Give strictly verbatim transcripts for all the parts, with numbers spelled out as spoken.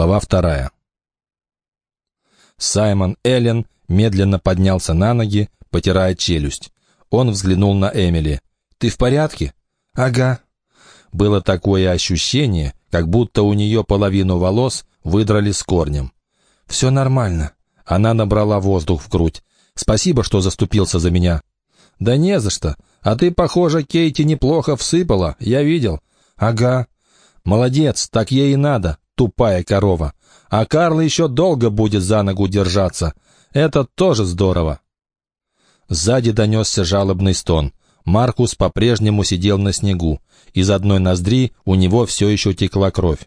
Глава вторая. Саймон Эллен медленно поднялся на ноги, потирая челюсть. Он взглянул на Эмили. «Ты в порядке?» «Ага». Было такое ощущение, как будто у нее половину волос выдрали с корнем. «Все нормально». Она набрала воздух в грудь. «Спасибо, что заступился за меня». «Да не за что. А ты, похоже, Кейти неплохо всыпала, я видел». «Ага». «Молодец, так ей и надо, тупая корова. А Карл еще долго будет за ногу держаться. Это тоже здорово». Сзади донесся жалобный стон. Маркус по-прежнему сидел на снегу. Из одной ноздри у него все еще текла кровь.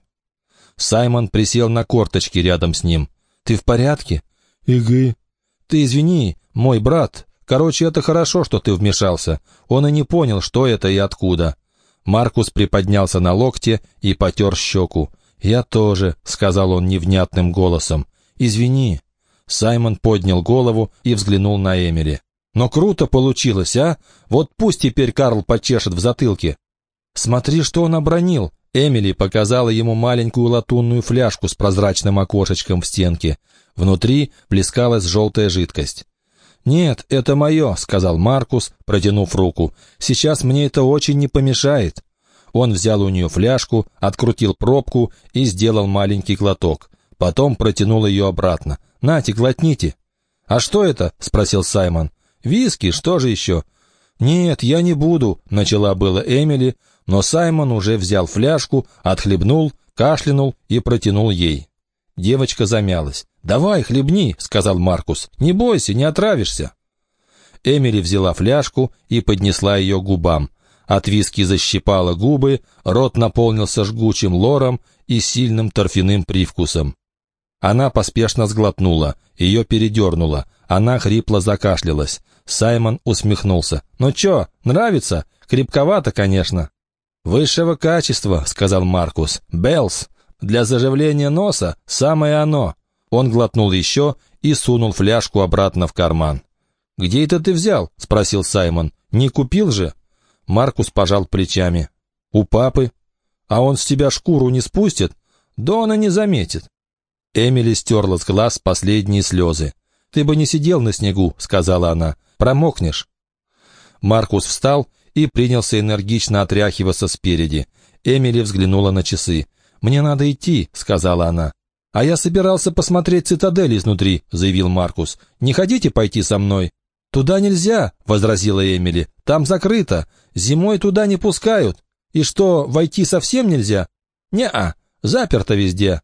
Саймон присел на корточки рядом с ним. «Ты в порядке?» «Игы». «Ты извини, мой брат. Короче, это хорошо, что ты вмешался. Он и не понял, что это и откуда». Маркус приподнялся на локте и потер щеку. «Я тоже», — сказал он невнятным голосом. «Извини». Саймон поднял голову и взглянул на Эмили. «Но круто получилось, а? Вот пусть теперь Карл почешет в затылке». «Смотри, что он обронил». Эмили показала ему маленькую латунную фляжку с прозрачным окошечком в стенке. Внутри плескалась желтая жидкость. «Нет, это мое», — сказал Маркус, протянув руку. «Сейчас мне это очень не помешает». Он взял у нее фляжку, открутил пробку и сделал маленький глоток. Потом протянул ее обратно. «Нате, глотните». «А что это?» — спросил Саймон. «Виски, что же еще?» «Нет, я не буду», — начала было Эмили, но Саймон уже взял фляжку, отхлебнул, кашлянул и протянул ей. Девочка замялась. «Давай, хлебни», — сказал Маркус. «Не бойся, не отравишься». Эмили взяла фляжку и поднесла ее к губам. От виски защипала губы, рот наполнился жгучим лором и сильным торфяным привкусом. Она поспешно сглотнула, ее передернуло, она хрипло закашлялась. Саймон усмехнулся. «Ну чё, нравится? Крепковато, конечно». «Высшего качества», — сказал Маркус. «Беллс. Для заживления носа самое оно». Он глотнул еще и сунул фляжку обратно в карман. «Где это ты взял?» — спросил Саймон. «Не купил же?» Маркус пожал плечами. «У папы». «А он с тебя шкуру не спустит?» «Да он и не заметит». Эмили стерла с глаз последние слезы. «Ты бы не сидел на снегу», — сказала она. «Промокнешь». Маркус встал и принялся энергично отряхиваться спереди. Эмили взглянула на часы. «Мне надо идти», — сказала она. «А я собирался посмотреть цитадель изнутри», — заявил Маркус. «Не хотите пойти со мной?» «Туда нельзя», — возразила Эмили. «Там закрыто. Зимой туда не пускают. И что, войти совсем нельзя?» «Не-а, заперто везде».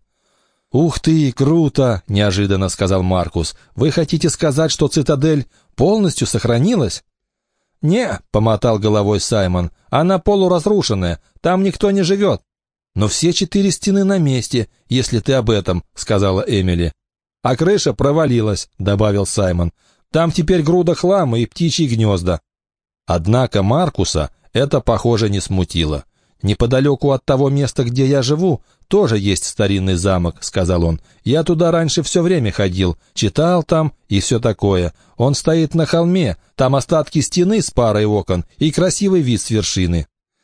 «Ух ты, круто!» — неожиданно сказал Маркус. «Вы хотите сказать, что цитадель полностью сохранилась?» «Не», — помотал головой Саймон. «Она полуразрушенная. Там никто не живет». «Но все четыре стены на месте, если ты об этом», — сказала Эмили. «А крыша провалилась», — добавил Саймон. «Там теперь груда хлама и птичьи гнезда». Однако Маркуса это, похоже, не смутило. «Неподалеку от того места, где я живу, тоже есть старинный замок», — сказал он. «Я туда раньше все время ходил, читал там и все такое. Он стоит на холме, там остатки стены с парой окон и красивый вид с вершины.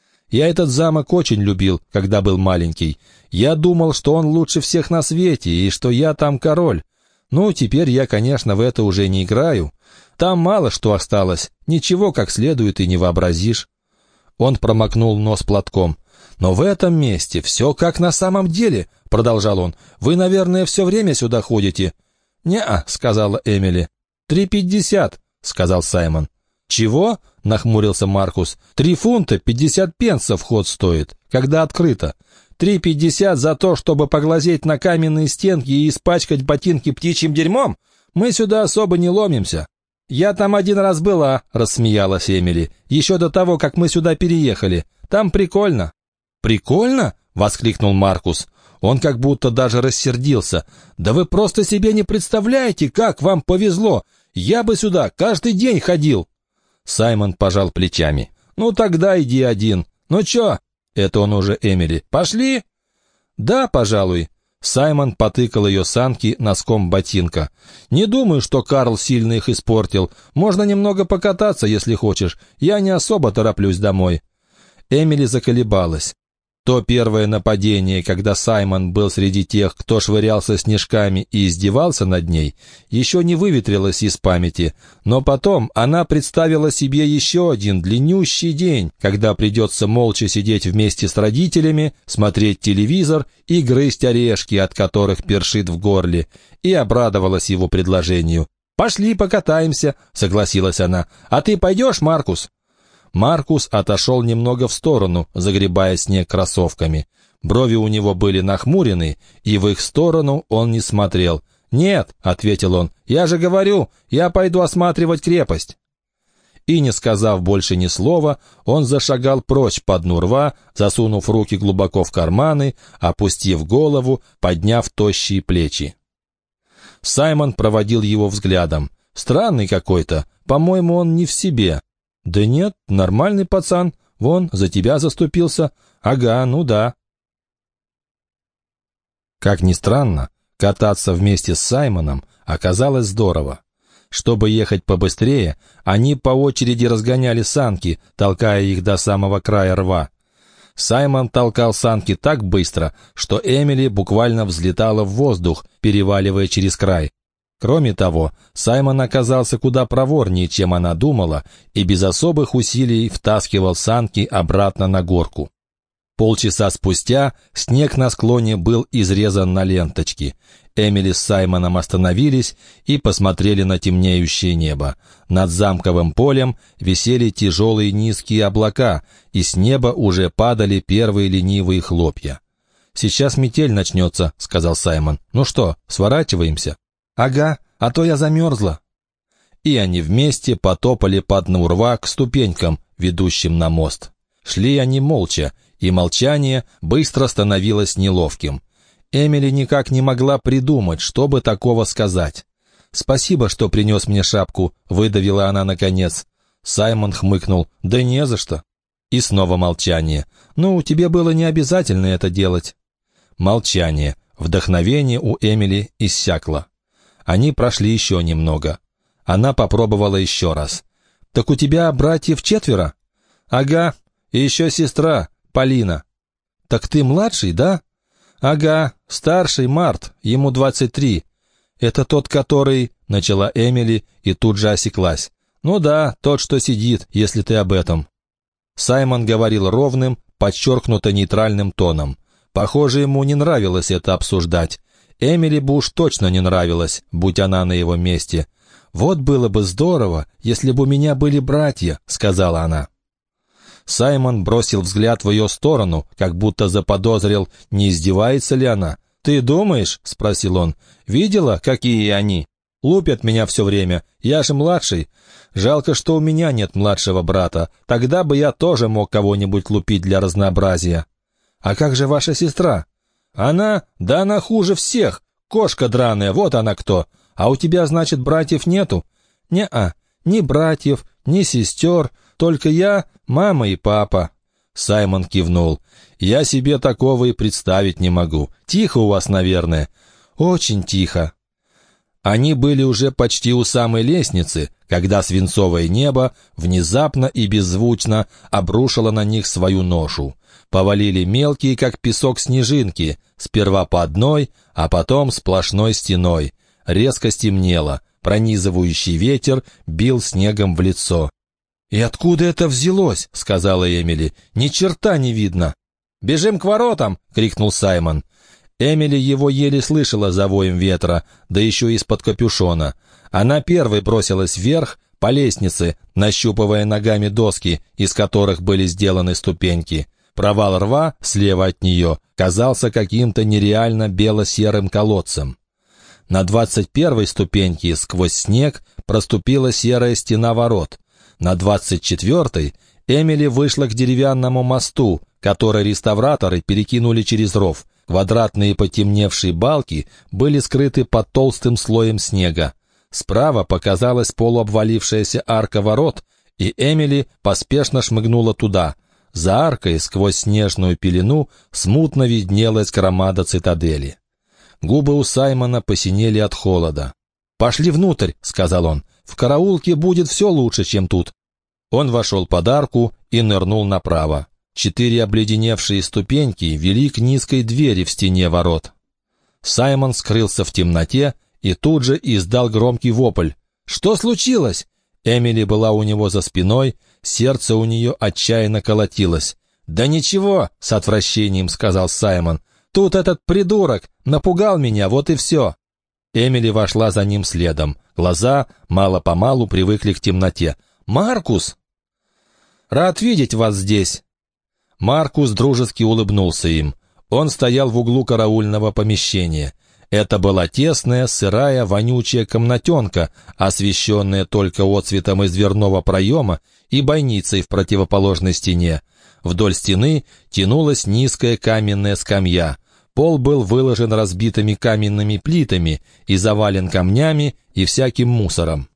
Я этот замок очень любил, когда был маленький. Я думал, что он лучше всех на свете и что я там король. Ну, теперь я, конечно, в это уже не играю. Там мало что осталось, ничего как следует и не вообразишь». Он промокнул нос платком. «Но в этом месте все как на самом деле», — продолжал он. «Вы, наверное, все время сюда ходите?» «Не-а», — сказала Эмили. «Три пятьдесят», — сказал Саймон. «Чего?» — нахмурился Маркус. «Три фунта пятьдесят пенсов вход стоит, когда открыто. Три пятьдесят за то, чтобы поглазеть на каменные стенки и испачкать ботинки птичьим дерьмом? Мы сюда особо не ломимся». «Я там один раз была», — рассмеялась Эмили, «еще до того, как мы сюда переехали. Там прикольно». «Прикольно?» — воскликнул Маркус. Он как будто даже рассердился. «Да вы просто себе не представляете, как вам повезло. Я бы сюда каждый день ходил». Саймон пожал плечами. «Ну тогда иди один. Ну чё?» — это он уже Эмили. «Пошли?» «Да, пожалуй». Саймон потыкал ее санки носком ботинка. «Не думаю, что Карл сильно их испортил. Можно немного покататься, если хочешь. Я не особо тороплюсь домой». Эмили заколебалась. То первое нападение, когда Саймон был среди тех, кто швырялся снежками и издевался над ней, еще не выветрилось из памяти, но потом она представила себе еще один длиннющий день, когда придется молча сидеть вместе с родителями, смотреть телевизор и грызть орешки, от которых першит в горле, и обрадовалась его предложению. «Пошли покатаемся», — согласилась она. «А ты пойдешь, Маркус?» Маркус отошел немного в сторону, загребая снег кроссовками. Брови у него были нахмурены, и в их сторону он не смотрел. «Нет», — ответил он, — «я же говорю, я пойду осматривать крепость». И, не сказав больше ни слова, он зашагал прочь по дну рва, засунув руки глубоко в карманы, опустив голову, подняв тощие плечи. Саймон проводил его взглядом. «Странный какой-то, по-моему, он не в себе». «Да нет, нормальный пацан. Вон, за тебя заступился. Ага, ну да». Как ни странно, кататься вместе с Саймоном оказалось здорово. Чтобы ехать побыстрее, они по очереди разгоняли санки, толкая их до самого края рва. Саймон толкал санки так быстро, что Эмили буквально взлетала в воздух, переваливая через край. Кроме того, Саймон оказался куда проворнее, чем она думала, и без особых усилий втаскивал санки обратно на горку. Полчаса спустя снег на склоне был изрезан на ленточки. Эмили с Саймоном остановились и посмотрели на темнеющее небо. Над замковым полем висели тяжелые низкие облака, и с неба уже падали первые ленивые хлопья. «Сейчас метель начнется», — сказал Саймон. «Ну что, сворачиваемся?» «Ага, а то я замерзла». И они вместе потопали по дну рва к ступенькам, ведущим на мост. Шли они молча, и молчание быстро становилось неловким. Эмили никак не могла придумать, что бы такого сказать. «Спасибо, что принес мне шапку», — выдавила она наконец. Саймон хмыкнул. «Да не за что». И снова молчание. «Ну, тебе было не обязательно это делать». Молчание. Вдохновение у Эмили иссякло. Они прошли еще немного. Она попробовала еще раз. «Так у тебя братьев четверо?» «Ага, и еще сестра, Полина». «Так ты младший, да?» «Ага, старший Март, ему двадцать три». «Это тот, который...» — начала Эмили и тут же осеклась. «Ну да, тот, что сидит, если ты об этом». Саймон говорил ровным, подчеркнуто нейтральным тоном. Похоже, ему не нравилось это обсуждать. Эмили бы уж точно не нравилось, будь она на его месте. «Вот было бы здорово, если бы у меня были братья», — сказала она. Саймон бросил взгляд в ее сторону, как будто заподозрил, не издевается ли она. «Ты думаешь?» — спросил он. «Видела, какие они? Лупят меня все время, я же младший. Жалко, что у меня нет младшего брата, тогда бы я тоже мог кого-нибудь лупить для разнообразия». «А как же ваша сестра?» «Она? Да она хуже всех. Кошка драная, вот она кто. А у тебя, значит, братьев нету?» «Не-а, ни братьев, ни сестер, только я, мама и папа». Саймон кивнул. «Я себе такого и представить не могу. Тихо у вас, наверное». «Очень тихо». Они были уже почти у самой лестницы, когда свинцовое небо внезапно и беззвучно обрушило на них свою ношу. Повалили мелкие, как песок, снежинки, сперва по одной, а потом сплошной стеной. Резко стемнело, пронизывающий ветер бил снегом в лицо. «И откуда это взялось?» — сказала Эмили. «Ни черта не видно». «Бежим к воротам!» — крикнул Саймон. Эмили его еле слышала за воем ветра, да еще из-под капюшона. Она первой бросилась вверх, по лестнице, нащупывая ногами доски, из которых были сделаны ступеньки. Провал рва, слева от нее, казался каким-то нереально бело-серым колодцем. На двадцать первой ступеньке сквозь снег проступила серая стена ворот. На двадцать четвертой Эмили вышла к деревянному мосту, который реставраторы перекинули через ров. Квадратные потемневшие балки были скрыты под толстым слоем снега. Справа показалась полуобвалившаяся арка ворот, и Эмили поспешно шмыгнула туда. За аркой, сквозь снежную пелену, смутно виднелась громада цитадели. Губы у Саймона посинели от холода. «Пошли внутрь», — сказал он. «В караулке будет все лучше, чем тут». Он вошел под арку и нырнул направо. Четыре обледеневшие ступеньки вели к низкой двери в стене ворот. Саймон скрылся в темноте и тут же издал громкий вопль. «Что случилось?» Эмили была у него за спиной, сердце у нее отчаянно колотилось. «Да ничего», — с отвращением сказал Саймон. «Тут этот придурок напугал меня, вот и все». Эмили вошла за ним следом. Глаза мало-помалу привыкли к темноте. «Маркус!» «Рад видеть вас здесь!» Маркус дружески улыбнулся им. Он стоял в углу караульного помещения. Это была тесная, сырая, вонючая комнатенка, освещенная только отсветом из дверного проема и бойницей в противоположной стене. Вдоль стены тянулась низкая каменная скамья. Пол был выложен разбитыми каменными плитами и завален камнями и всяким мусором.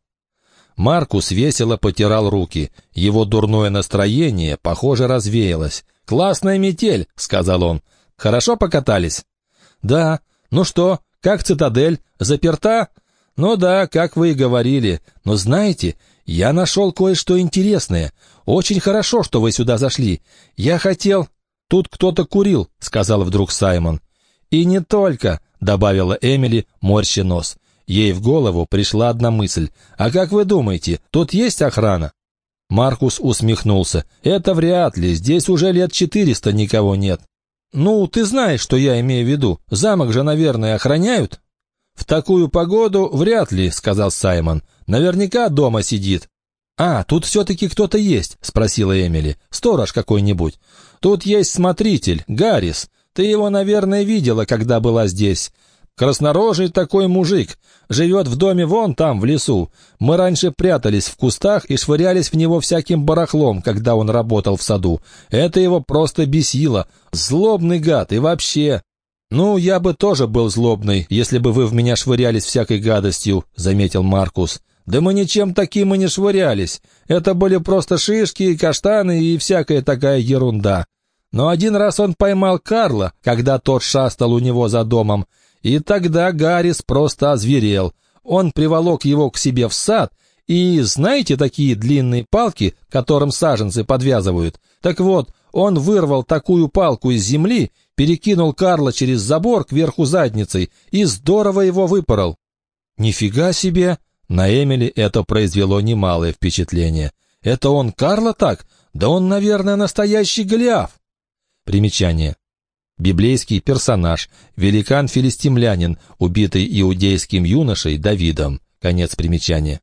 Маркус весело потирал руки. Его дурное настроение, похоже, развеялось. «Классная метель», — сказал он. «Хорошо покатались?» «Да. Ну что, как цитадель? Заперта?» «Ну да, как вы и говорили. Но знаете, я нашел кое-что интересное. Очень хорошо, что вы сюда зашли. Я хотел...» «Тут кто-то курил», — сказал вдруг Саймон. «И не только», — добавила Эмили, морща нос. Ей в голову пришла одна мысль. «А как вы думаете, тут есть охрана?» Маркус усмехнулся. «Это вряд ли, здесь уже лет четыреста никого нет». «Ну, ты знаешь, что я имею в виду. Замок же, наверное, охраняют?» «В такую погоду вряд ли», — сказал Саймон. «Наверняка дома сидит». «А, тут все-таки кто-то есть?» — спросила Эмили. «Сторож какой-нибудь?» «Тут есть смотритель, Гаррис. Ты его, наверное, видела, когда была здесь. Краснорожий такой мужик. Живет в доме вон там, в лесу. Мы раньше прятались в кустах и швырялись в него всяким барахлом, когда он работал в саду. Это его просто бесило. Злобный гад и вообще...» «Ну, я бы тоже был злобный, если бы вы в меня швырялись всякой гадостью», — заметил Маркус. «Да мы ничем таким и не швырялись. Это были просто шишки, каштаны и всякая такая ерунда. Но один раз он поймал Карла, когда тот шастал у него за домом, и тогда Гаррис просто озверел. Он приволок его к себе в сад, и знаете такие длинные палки, которым саженцы подвязывают? Так вот, он вырвал такую палку из земли, перекинул Карла через забор кверху задницей и здорово его выпорол». «Нифига себе!» На Эмили это произвело немалое впечатление. «Это он Карла так? Да он, наверное, настоящий Голиаф!» Примечание. Библейский персонаж, великан-филистимлянин, убитый иудейским юношей Давидом. Конец примечания.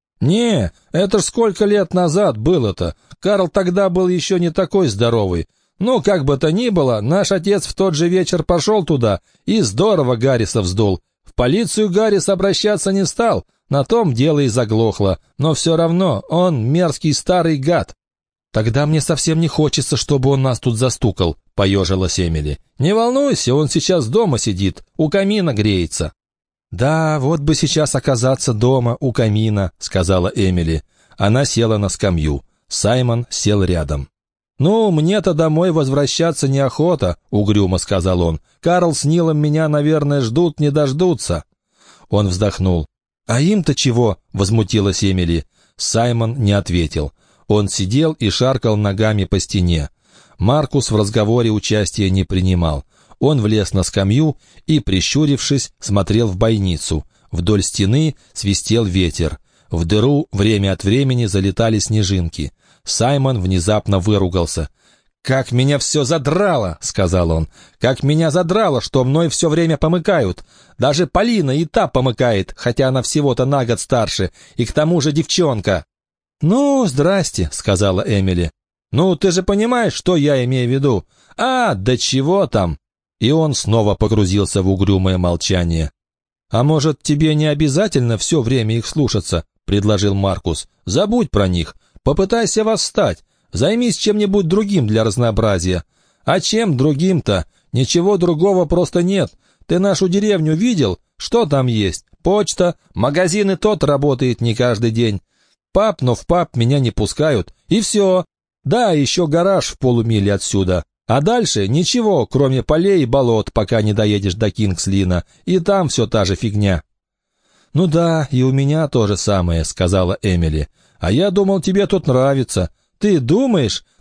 «Не, это ж сколько лет назад было-то. Карл тогда был еще не такой здоровый. Ну, как бы то ни было, наш отец в тот же вечер пошел туда и здорово Гарриса вздул. В полицию Гаррис обращаться не стал, на том дело и заглохло, но все равно он мерзкий старый гад». «Тогда мне совсем не хочется, чтобы он нас тут застукал», — поежилась Эмили. «Не волнуйся, он сейчас дома сидит, у камина греется». «Да, вот бы сейчас оказаться дома, у камина», — сказала Эмили. Она села на скамью. Саймон сел рядом. «Ну, мне-то домой возвращаться неохота», — угрюмо сказал он. «Карл с Нилом меня, наверное, ждут, не дождутся». Он вздохнул. «А им-то чего?» — возмутилась Эмили. Саймон не ответил. Он сидел и шаркал ногами по стене. Маркус в разговоре участия не принимал. Он влез на скамью и, прищурившись, смотрел в бойницу. Вдоль стены свистел ветер. В дыру время от времени залетали снежинки. Саймон внезапно выругался. «Как меня все задрало!» — сказал он. «Как меня задрало, что мной все время помыкают. Даже Полина и та помыкает, хотя она всего-то на год старше, и к тому же девчонка». «Ну, здрасте», — сказала Эмили. «Ну, ты же понимаешь, что я имею в виду? А, да чего там?» И он снова погрузился в угрюмое молчание. «А может, тебе не обязательно все время их слушаться?» — предложил Маркус. «Забудь про них. Попытайся восстать. Займись чем-нибудь другим для разнообразия». «А чем другим-то? Ничего другого просто нет. Ты нашу деревню видел? Что там есть? Почта, магазин и тот работает не каждый день. Паб, но в паб меня не пускают. И все. Да, еще гараж в полумиле отсюда. А дальше ничего, кроме полей и болот, пока не доедешь до Кингслина. И там все та же фигня». «Ну да, и у меня то же самое», — сказала Эмили. «А я думал, тебе тут нравится. Ты думаешь?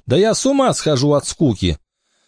Да я с ума схожу от скуки».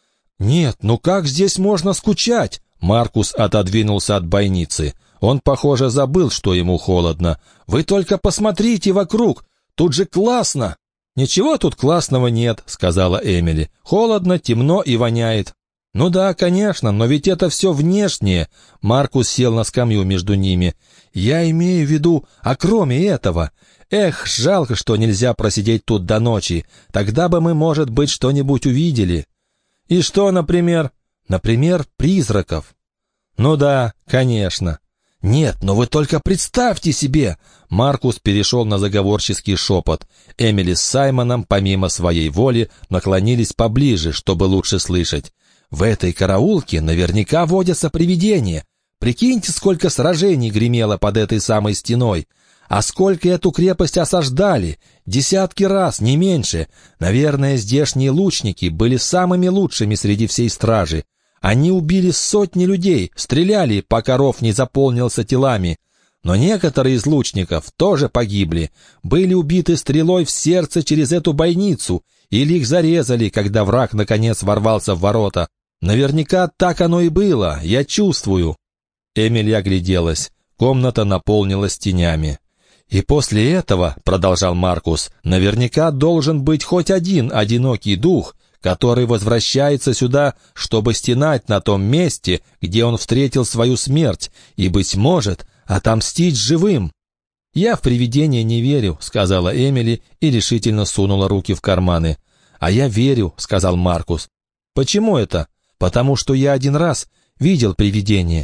«Нет, ну как здесь можно скучать?» Маркус отодвинулся от бойницы. Он, похоже, забыл, что ему холодно. «Вы только посмотрите вокруг! Тут же классно!» «Ничего тут классного нет», — сказала Эмили. «Холодно, темно и воняет». «Ну да, конечно, но ведь это все внешнее». Маркус сел на скамью между ними. «Я имею в виду, а кроме этого... Эх, жалко, что нельзя просидеть тут до ночи. Тогда бы мы, может быть, что-нибудь увидели». «И что, например?» «Например, призраков». «Ну да, конечно». «Нет, но вы только представьте себе!» Маркус перешел на заговорческий шепот. Эмили с Саймоном, помимо своей воли, наклонились поближе, чтобы лучше слышать. «В этой караулке наверняка водятся привидения. Прикиньте, сколько сражений гремело под этой самой стеной. А сколько эту крепость осаждали? Десятки раз, не меньше. Наверное, здешние лучники были самыми лучшими среди всей стражи. Они убили сотни людей, стреляли, пока ров не заполнился телами. Но некоторые из лучников тоже погибли. Были убиты стрелой в сердце через эту бойницу, или их зарезали, когда враг наконец ворвался в ворота. Наверняка так оно и было, я чувствую». Эмили огляделась. Комната наполнилась тенями. «И после этого, — продолжал Маркус, — наверняка должен быть хоть один одинокий дух, который возвращается сюда, чтобы стенать на том месте, где он встретил свою смерть, и, быть может, отомстить живым». «Я в привидения не верю», — сказала Эмили и решительно сунула руки в карманы. «А я верю», — сказал Маркус. «Почему это?» «Потому что я один раз видел привидение».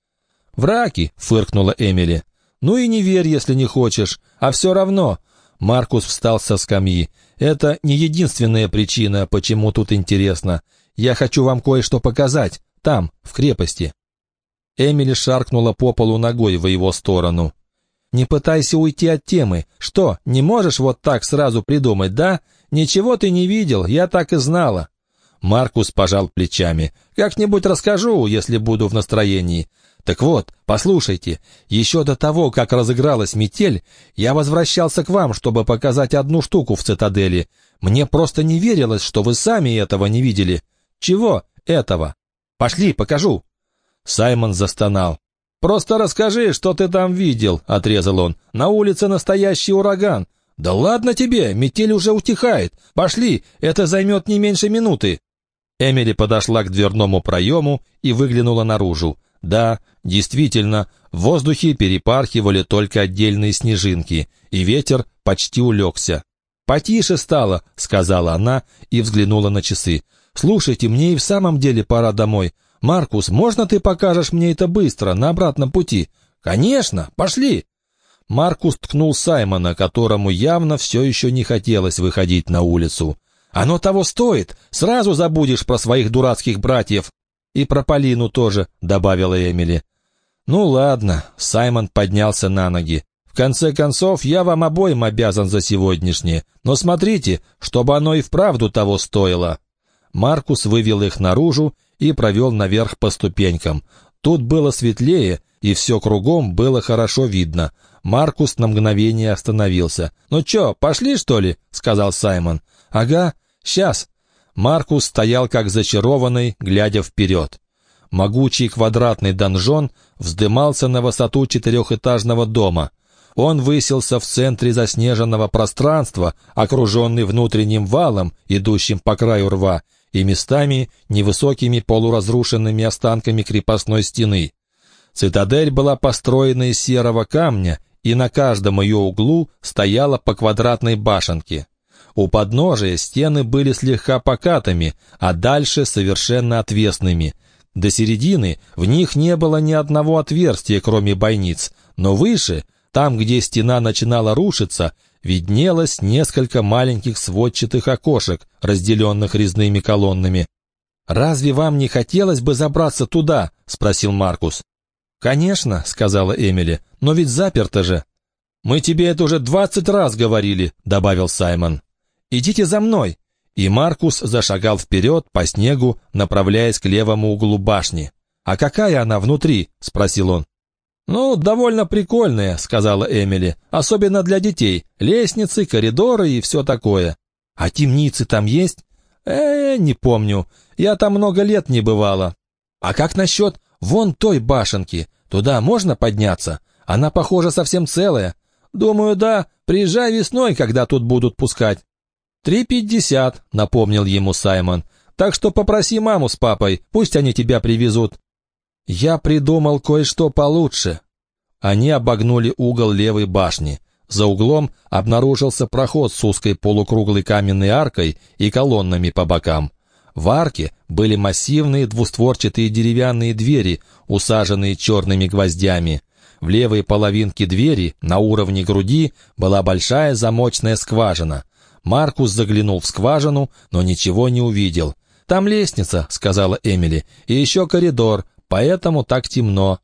«Враки», — фыркнула Эмили. «Ну и не верь, если не хочешь. А все равно...» Маркус встал со скамьи. «Это не единственная причина, почему тут интересно. Я хочу вам кое-что показать. Там, в крепости». Эмили шаркнула по полу ногой в его сторону. «Не пытайся уйти от темы. Что, не можешь вот так сразу придумать, да? Ничего ты не видел, я так и знала». Маркус пожал плечами. «Как-нибудь расскажу, если буду в настроении. Так вот, послушайте, еще до того, как разыгралась метель, я возвращался к вам, чтобы показать одну штуку в цитадели. Мне просто не верилось, что вы сами этого не видели». «Чего этого?» «Пошли, покажу». Саймон застонал. «Просто расскажи, что ты там видел», — отрезал он. «На улице настоящий ураган». «Да ладно тебе, метель уже утихает. Пошли, это займет не меньше минуты». Эмили подошла к дверному проему и выглянула наружу. Да, действительно, в воздухе перепархивали только отдельные снежинки, и ветер почти улегся. «Потише стало», — сказала она и взглянула на часы. «Слушайте, мне и в самом деле пора домой. Маркус, можно ты покажешь мне это быстро, на обратном пути?» «Конечно, пошли!» Маркус ткнул Саймона, которому явно все еще не хотелось выходить на улицу. «Оно того стоит, сразу забудешь про своих дурацких братьев». «И про Полину тоже», — добавила Эмили. «Ну ладно», — Саймон поднялся на ноги. «В конце концов, я вам обоим обязан за сегодняшнее, но смотрите, чтобы оно и вправду того стоило». Маркус вывел их наружу и провел наверх по ступенькам. Тут было светлее, и все кругом было хорошо видно. Маркус на мгновение остановился. «Ну чё, пошли, что ли?» — сказал Саймон. «Ага, сейчас». Маркус стоял как зачарованный, глядя вперед. Могучий квадратный донжон вздымался на высоту четырехэтажного дома. Он высился в центре заснеженного пространства, окруженный внутренним валом, идущим по краю рва, и местами невысокими полуразрушенными останками крепостной стены. Цитадель была построена из серого камня, и на каждом ее углу стояла по квадратной башенке. У подножия стены были слегка покатыми, а дальше совершенно отвесными. До середины в них не было ни одного отверстия, кроме бойниц, но выше, там, где стена начинала рушиться, виднелось несколько маленьких сводчатых окошек, разделенных резными колоннами. «Разве вам не хотелось бы забраться туда?» — спросил Маркус. «Конечно», — сказала Эмили, — «но ведь заперто же». «Мы тебе это уже двадцать раз говорили», — добавил Саймон. «Идите за мной!» И Маркус зашагал вперед по снегу, направляясь к левому углу башни. «А какая она внутри?» — спросил он. «Ну, довольно прикольная», — сказала Эмили, — «особенно для детей. Лестницы, коридоры и все такое». «А темницы там есть?» «Э, не помню. Я там много лет не бывала». «А как насчет вон той башенки? Туда можно подняться? Она, похоже, совсем целая». «Думаю, да. Приезжай весной, когда тут будут пускать». «Три пятьдесят», — напомнил ему Саймон. «Так что попроси маму с папой, пусть они тебя привезут». «Я придумал кое-что получше». Они обогнули угол левой башни. За углом обнаружился проход с узкой полукруглой каменной аркой и колоннами по бокам. В арке были массивные двустворчатые деревянные двери, усаженные черными гвоздями. В левой половинке двери, на уровне груди, была большая замочная скважина. Маркус заглянул в скважину, но ничего не увидел. «Там лестница», — сказала Эмили, — «и еще коридор, поэтому так темно».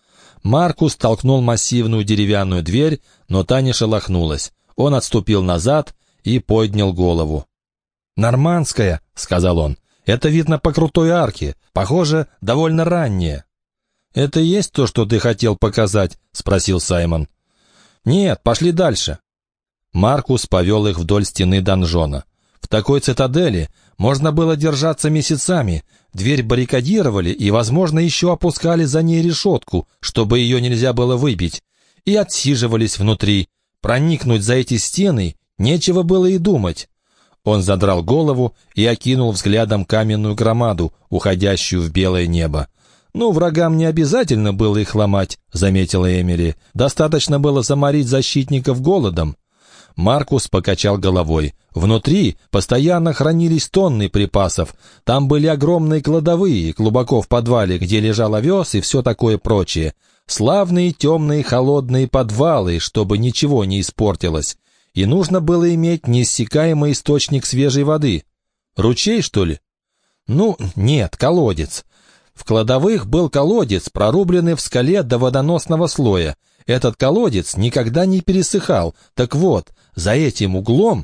Маркус толкнул массивную деревянную дверь, но та не шелохнулась. Он отступил назад и поднял голову. «Нормандская», — сказал он. «Это видно по крутой арке. Похоже, довольно ранняя». «Это есть то, что ты хотел показать?» — спросил Саймон. «Нет, пошли дальше». Маркус повел их вдоль стены донжона. В такой цитадели можно было держаться месяцами. Дверь баррикадировали и, возможно, еще опускали за ней решетку, чтобы ее нельзя было выбить, и отсиживались внутри. Проникнуть за эти стены нечего было и думать. Он задрал голову и окинул взглядом каменную громаду, уходящую в белое небо. «Ну, врагам не обязательно было их ломать», — заметила Эмили. «Достаточно было заморить защитников голодом». Маркус покачал головой. Внутри постоянно хранились тонны припасов. Там были огромные кладовые, глубоко в подвале, где лежал овес и все такое прочее. Славные темные холодные подвалы, чтобы ничего не испортилось. И нужно было иметь неиссякаемый источник свежей воды. Ручей, что ли? Ну, нет, колодец. В кладовых был колодец, прорубленный в скале до водоносного слоя. Этот колодец никогда не пересыхал. Так вот, за этим углом...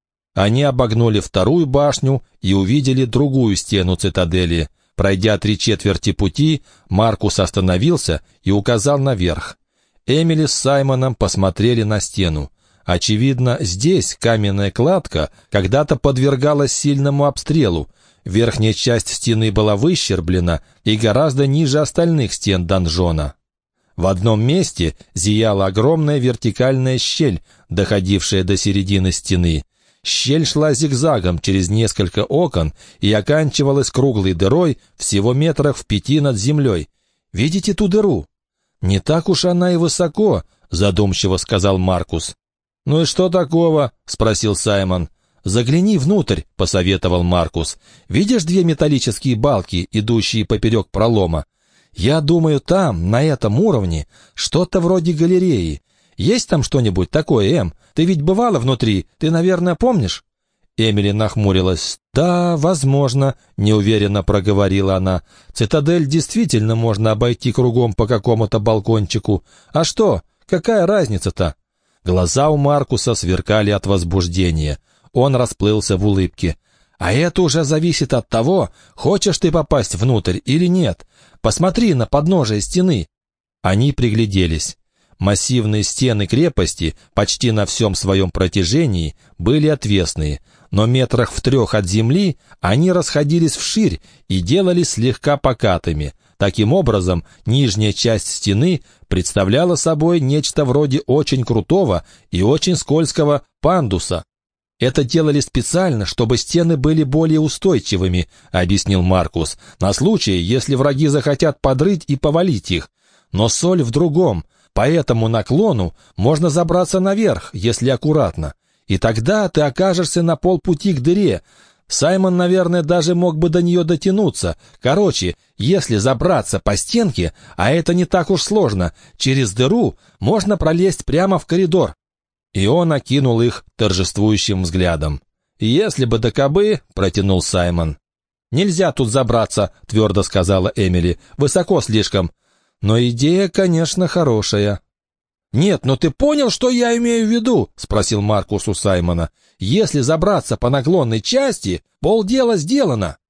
Они обогнули вторую башню и увидели другую стену цитадели. Пройдя три четверти пути, Маркус остановился и указал наверх. Эмили с Саймоном посмотрели на стену. Очевидно, здесь каменная кладка когда-то подвергалась сильному обстрелу. Верхняя часть стены была выщерблена и гораздо ниже остальных стен донжона. В одном месте зияла огромная вертикальная щель, доходившая до середины стены. Щель шла зигзагом через несколько окон и оканчивалась круглой дырой всего метрах в пяти над землей. «Видите ту дыру?» «Не так уж она и высоко», — задумчиво сказал Маркус. «Ну и что такого?» — спросил Саймон. «Загляни внутрь», — посоветовал Маркус. «Видишь две металлические балки, идущие поперек пролома? Я думаю, там, на этом уровне, что-то вроде галереи. Есть там что-нибудь такое, Эм? Ты ведь бывала внутри, ты, наверное, помнишь?» Эмили нахмурилась. «Да, возможно», — неуверенно проговорила она. «Цитадель действительно можно обойти кругом по какому-то балкончику. А что? Какая разница-то?» Глаза у Маркуса сверкали от возбуждения. Он расплылся в улыбке. «А это уже зависит от того, хочешь ты попасть внутрь или нет. Посмотри на подножие стены». Они пригляделись. Массивные стены крепости почти на всем своем протяжении были отвесные, но метрах в трех от земли они расходились вширь и делались слегка покатыми. Таким образом, нижняя часть стены представляла собой нечто вроде очень крутого и очень скользкого пандуса. «Это делали специально, чтобы стены были более устойчивыми», — объяснил Маркус, «на случай, если враги захотят подрыть и повалить их. Но соль в другом. По этому наклону можно забраться наверх, если аккуратно. И тогда ты окажешься на полпути к дыре. Саймон, наверное, даже мог бы до нее дотянуться. Короче, если забраться по стенке, а это не так уж сложно, через дыру можно пролезть прямо в коридор». И он окинул их торжествующим взглядом. «Если бы до кобы», — протянул Саймон. «Нельзя тут забраться», — твердо сказала Эмили. «Высоко слишком. Но идея, конечно, хорошая». «Нет, но ты понял, что я имею в виду?» — спросил Маркус у Саймона. «Если забраться по наклонной части, полдела сделано».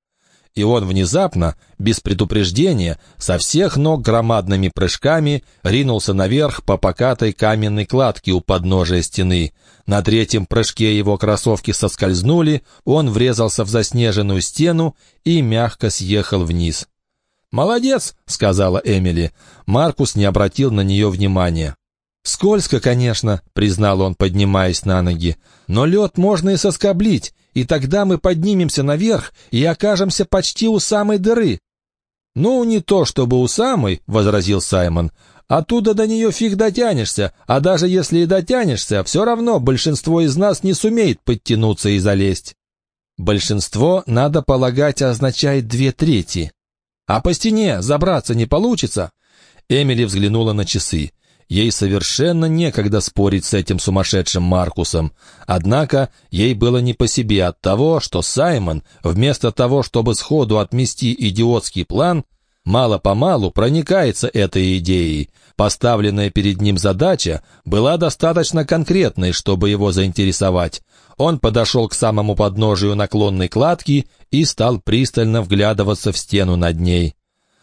и он внезапно, без предупреждения, со всех ног громадными прыжками ринулся наверх по покатой каменной кладке у подножия стены. На третьем прыжке его кроссовки соскользнули, он врезался в заснеженную стену и мягко съехал вниз. «Молодец», — сказала Эмили. Маркус не обратил на нее внимания. «Скользко, конечно», — признал он, поднимаясь на ноги, «но лед можно и соскоблить, и тогда мы поднимемся наверх и окажемся почти у самой дыры». «Ну, не то чтобы у самой», — возразил Саймон, «оттуда до нее фиг дотянешься, а даже если и дотянешься, все равно большинство из нас не сумеет подтянуться и залезть». «Большинство, надо полагать, означает две трети». «А по стене забраться не получится?» Эмили взглянула на часы. Ей совершенно некогда спорить с этим сумасшедшим Маркусом. Однако ей было не по себе от того, что Саймон, вместо того, чтобы сходу отмести идиотский план, мало-помалу проникается этой идеей. Поставленная перед ним задача была достаточно конкретной, чтобы его заинтересовать. Он подошел к самому подножию наклонной кладки и стал пристально вглядываться в стену над ней.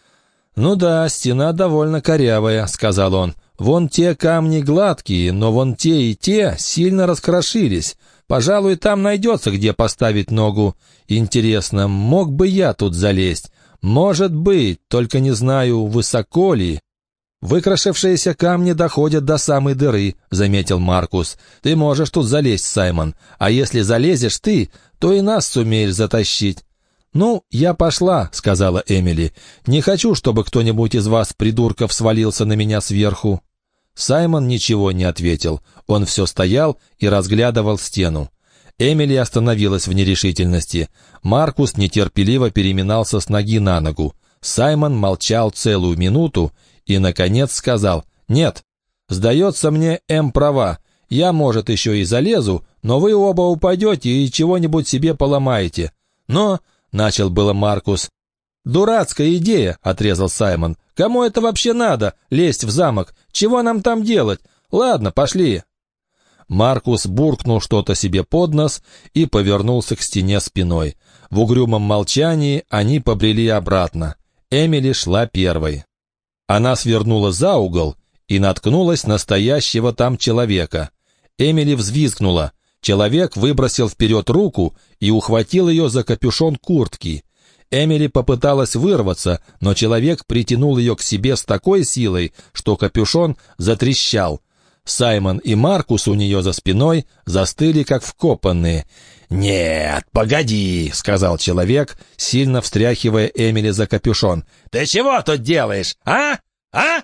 «Ну да, стена довольно корявая», — сказал он. «Вон те камни гладкие, но вон те и те сильно раскрошились. Пожалуй, там найдется, где поставить ногу. Интересно, мог бы я тут залезть? Может быть, только не знаю, высоко ли». «Выкрашившиеся камни доходят до самой дыры», — заметил Маркус. «Ты можешь тут залезть, Саймон, а если залезешь ты, то и нас сумеешь затащить». «Ну, я пошла», — сказала Эмили. «Не хочу, чтобы кто-нибудь из вас, придурков, свалился на меня сверху». Саймон ничего не ответил. Он все стоял и разглядывал стену. Эмили остановилась в нерешительности. Маркус нетерпеливо переминался с ноги на ногу. Саймон молчал целую минуту и, наконец, сказал: «Нет, сдается мне, Эм права. Я, может, еще и залезу, но вы оба упадете и чего-нибудь себе поломаете». «Но...» — начал было Маркус. «Дурацкая идея», — отрезал Саймон. «Кому это вообще надо, лезть в замок? Чего нам там делать? Ладно, пошли». Маркус буркнул что-то себе под нос и повернулся к стене спиной. В угрюмом молчании они побрели обратно. Эмили шла первой. Она свернула за угол и наткнулась на стоящего там человека. Эмили взвизгнула. Человек выбросил вперед руку и ухватил ее за капюшон куртки. Эмили попыталась вырваться, но человек притянул ее к себе с такой силой, что капюшон затрещал. Саймон и Маркус у нее за спиной застыли, как вкопанные. «Нет, погоди», — сказал человек, сильно встряхивая Эмили за капюшон. «Ты чего тут делаешь, а? А?»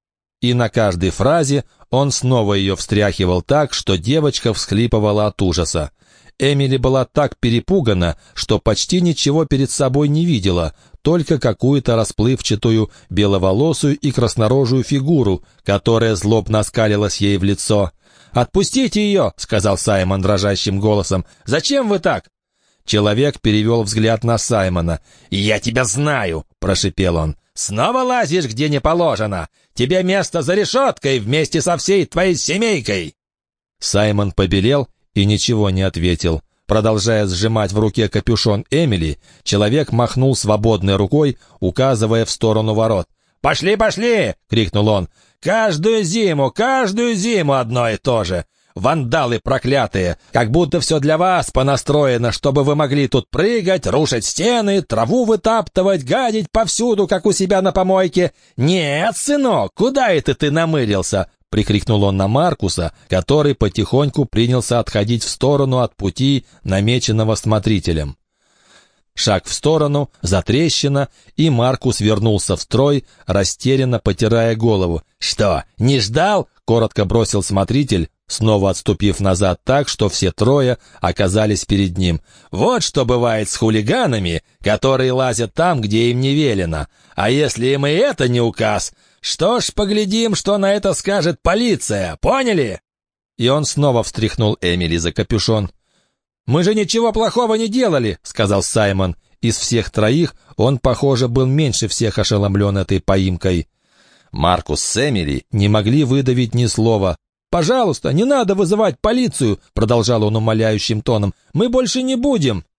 И на каждой фразе он снова ее встряхивал так, что девочка всхлипывала от ужаса. Эмили была так перепугана, что почти ничего перед собой не видела, только какую-то расплывчатую, беловолосую и краснорожую фигуру, которая злобно оскалилась ей в лицо. «Отпустите ее!» — сказал Саймон дрожащим голосом. «Зачем вы так?» Человек перевел взгляд на Саймона. «Я тебя знаю!» — прошипел он. «Снова лазишь, где не положено! Тебе место за решеткой вместе со всей твоей семейкой!» Саймон побелел и ничего не ответил. Продолжая сжимать в руке капюшон Эмили, человек махнул свободной рукой, указывая в сторону ворот. «Пошли, пошли!» — крикнул он. «Каждую зиму, каждую зиму одно и то же! Вандалы проклятые! Как будто все для вас понастроено, чтобы вы могли тут прыгать, рушить стены, траву вытаптывать, гадить повсюду, как у себя на помойке! Нет, сынок, куда это ты намылился?» — прикрикнул он на Маркуса, который потихоньку принялся отходить в сторону от пути, намеченного смотрителем. Шаг в сторону, затрещина, и Маркус вернулся в строй, растерянно потирая голову. «Что, не ждал?» — коротко бросил смотритель, снова отступив назад так, что все трое оказались перед ним. «Вот что бывает с хулиганами, которые лазят там, где им не велено. А если им и это не указ? Что ж, поглядим, что на это скажет полиция, поняли?» И он снова встряхнул Эмили за капюшон. «Мы же ничего плохого не делали», — сказал Саймон. Из всех троих он, похоже, был меньше всех ошеломлен этой поимкой. Маркус с Эмили не могли выдавить ни слова. «Пожалуйста, не надо вызывать полицию», — продолжал он умоляющим тоном. «Мы больше не будем».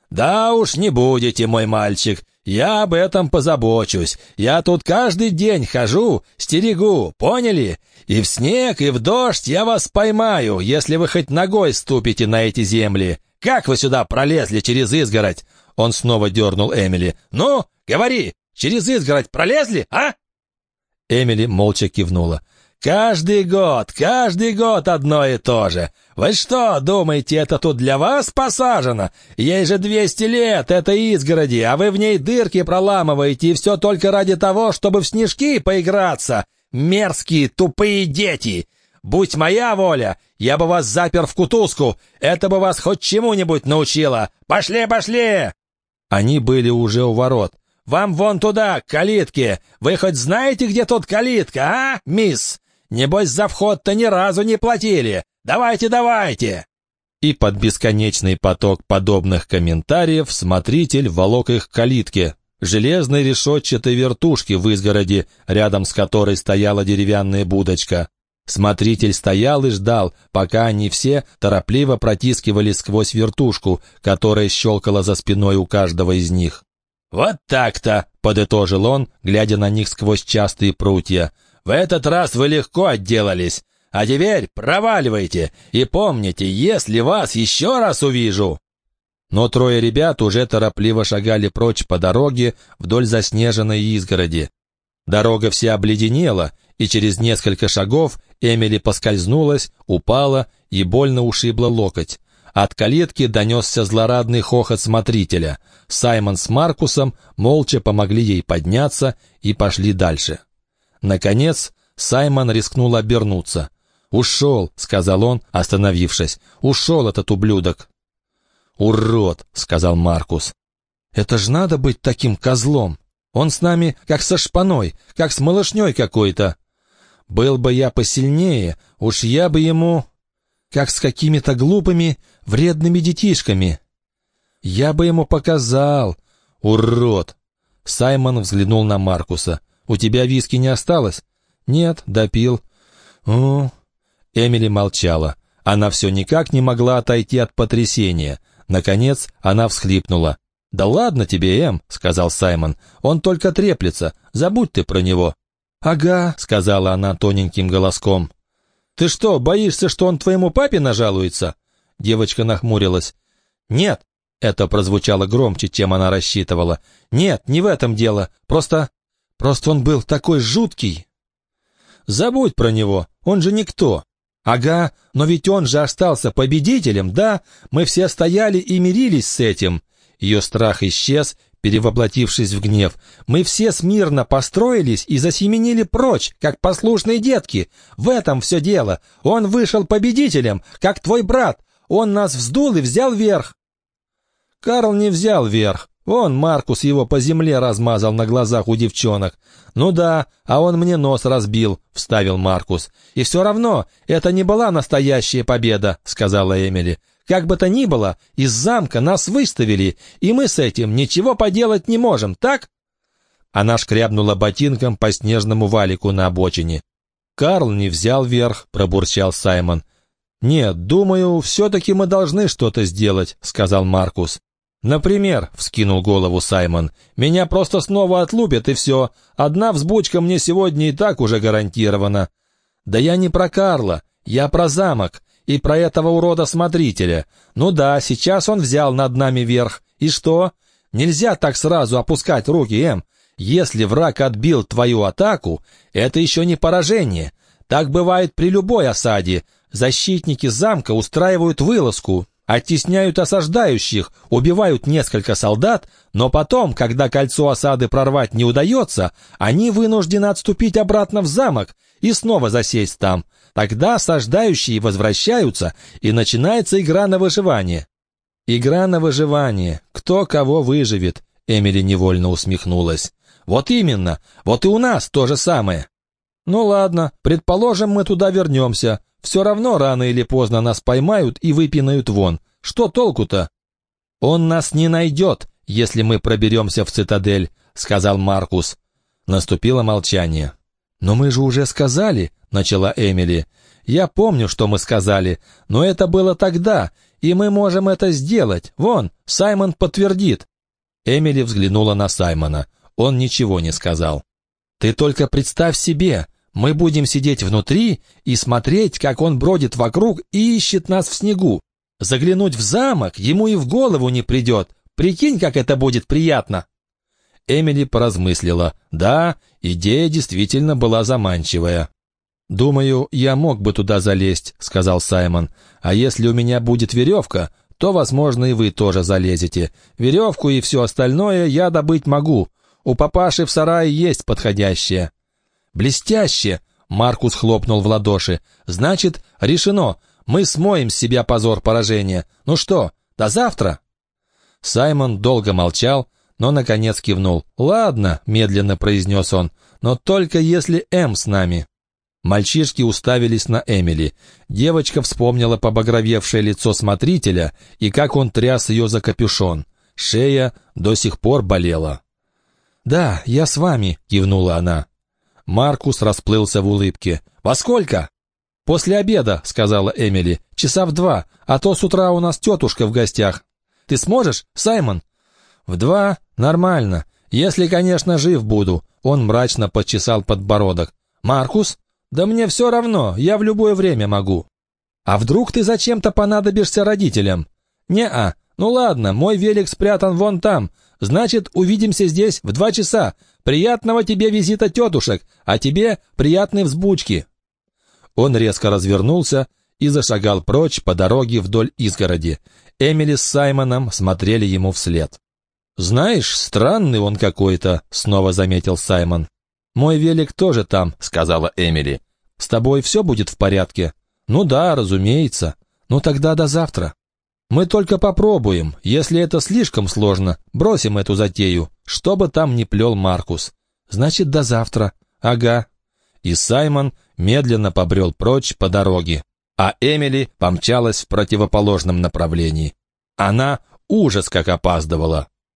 «Да уж не будете, мой мальчик, я об этом позабочусь. Я тут каждый день хожу, стерегу, поняли? И в снег, и в дождь я вас поймаю, если вы хоть ногой ступите на эти земли. Как вы сюда пролезли через изгородь?» Он снова дернул Эмили. «Ну, говори, через изгородь пролезли, а?» Эмили молча кивнула. «Каждый год, каждый год одно и то же. Вы что, думаете, это тут для вас посажено? Ей же двести лет, это изгороди, а вы в ней дырки проламываете, и все только ради того, чтобы в снежки поиграться. Мерзкие, тупые дети! Будь моя воля, я бы вас запер в кутузку, это бы вас хоть чему-нибудь научило. Пошли, пошли!» Они были уже у ворот. «Вам вон туда, к калитке. Вы хоть знаете, где тут калитка, а, мисс? Небось, за вход-то ни разу не платили. Давайте, давайте!» И под бесконечный поток подобных комментариев смотритель волок их к калитке, железной решетчатой вертушки в изгороди, рядом с которой стояла деревянная будочка. Смотритель стоял и ждал, пока они все торопливо протискивались сквозь вертушку, которая щелкала за спиной у каждого из них. «Вот так-то», — подытожил он, глядя на них сквозь частые прутья. «В этот раз вы легко отделались. А теперь проваливайте, и помните, если вас еще раз увижу...» Но трое ребят уже торопливо шагали прочь по дороге вдоль заснеженной изгороди. Дорога вся обледенела, и через несколько шагов Эмили поскользнулась, упала и больно ушибла локоть. От калитки донесся злорадный хохот смотрителя. Саймон с Маркусом молча помогли ей подняться и пошли дальше. Наконец Саймон рискнул обернуться. «Ушел», — сказал он, остановившись. «Ушел этот ублюдок». «Урод», — сказал Маркус. «Это ж надо быть таким козлом. Он с нами как со шпаной, как с малышней какой-то. Был бы я посильнее, уж я бы ему... как с какими-то глупыми, вредными детишками. Я бы ему показал. Урод!» Саймон взглянул на Маркуса. «У тебя виски не осталось?» «Нет, допил». «О...» Эмили молчала. Она все никак не могла отойти от потрясения. Наконец она всхлипнула. «Да ладно тебе, Эм», — сказал Саймон. «Он только треплется. Забудь ты про него». «Ага», — сказала она тоненьким голоском. «Ты что, боишься, что он твоему папе нажалуется?» Девочка нахмурилась. «Нет», — это прозвучало громче, чем она рассчитывала. «Нет, не в этом дело. Просто... просто он был такой жуткий». «Забудь про него. Он же никто». «Ага, но ведь он же остался победителем, да? Мы все стояли и мирились с этим». Ее страх исчез, перевоплотившись в гнев. «Мы все смирно построились и засеменили прочь, как послушные детки. В этом все дело. Он вышел победителем, как твой брат. Он нас вздул и взял верх». «Карл не взял верх. Вон Маркус его по земле размазал на глазах у девчонок». «Ну да, а он мне нос разбил», — вставил Маркус. «И все равно, это не была настоящая победа», — сказала Эмили. «Как бы то ни было, из замка нас выставили, и мы с этим ничего поделать не можем, так?» Она шкрябнула ботинком по снежному валику на обочине. «Карл не взял верх», — пробурчал Саймон. «Нет, думаю, все-таки мы должны что-то сделать», — сказал Маркус. «Например», — вскинул голову Саймон, — «меня просто снова отлупят, и все. Одна взбучка мне сегодня и так уже гарантирована». «Да я не про Карла, я про замок и про этого урода-смотрителя. Ну да, сейчас он взял над нами верх. И что? Нельзя так сразу опускать руки, Эм. Если враг отбил твою атаку, это еще не поражение. Так бывает при любой осаде. Защитники замка устраивают вылазку, оттесняют осаждающих, убивают несколько солдат, но потом, когда кольцо осады прорвать не удается, они вынуждены отступить обратно в замок и снова засесть там. Тогда осаждающие возвращаются, и начинается игра на выживание». «Игра на выживание. Кто кого выживет?» Эмили невольно усмехнулась. «Вот именно. Вот и у нас то же самое». «Ну ладно, предположим, мы туда вернемся. Все равно рано или поздно нас поймают и выпинают вон. Что толку-то?» «Он нас не найдет, если мы проберемся в цитадель», — сказал Маркус. Наступило молчание. «Но мы же уже сказали», — начала Эмили. «Я помню, что мы сказали, но это было тогда, и мы можем это сделать. Вон, Саймон подтвердит». Эмили взглянула на Саймона. Он ничего не сказал. «Ты только представь себе, мы будем сидеть внутри и смотреть, как он бродит вокруг и ищет нас в снегу. Заглянуть в замок ему и в голову не придет. Прикинь, как это будет приятно». Эмили поразмыслила. Да, идея действительно была заманчивая. «Думаю, я мог бы туда залезть», — сказал Саймон. «А если у меня будет веревка, то, возможно, и вы тоже залезете. Веревку и все остальное я добыть могу. У папаши в сарае есть подходящее». «Блестяще!» — Маркус хлопнул в ладоши. «Значит, решено. Мы смоем с себя позор поражения. Ну что, до завтра?» Саймон долго молчал, но, наконец, кивнул. «Ладно», — медленно произнес он, — «но только если Эм с нами». Мальчишки уставились на Эмили. Девочка вспомнила побагровевшее лицо смотрителя и как он тряс ее за капюшон. Шея до сих пор болела. «Да, я с вами», — кивнула она. Маркус расплылся в улыбке. «Во сколько?» «После обеда», — сказала Эмили. «Часа в два, а то с утра у нас тетушка в гостях. Ты сможешь, Саймон?» «В два? Нормально. Если, конечно, жив буду». Он мрачно почесал подбородок. «Маркус? Да мне все равно, я в любое время могу». «А вдруг ты зачем-то понадобишься родителям?» «Не-а. Ну ладно, мой велик спрятан вон там. Значит, увидимся здесь в два часа. Приятного тебе визита тетушек, а тебе приятной взбучки». Он резко развернулся и зашагал прочь по дороге вдоль изгороди. Эмили с Саймоном смотрели ему вслед. «Знаешь, странный он какой-то», — снова заметил Саймон. «Мой велик тоже там», — сказала Эмили. «С тобой все будет в порядке?» «Ну да, разумеется. Ну тогда до завтра». «Мы только попробуем. Если это слишком сложно, бросим эту затею, что бы там ни плел Маркус». «Значит, до завтра». «Ага». И Саймон медленно побрел прочь по дороге, а Эмили помчалась в противоположном направлении. Она ужас как опаздывала.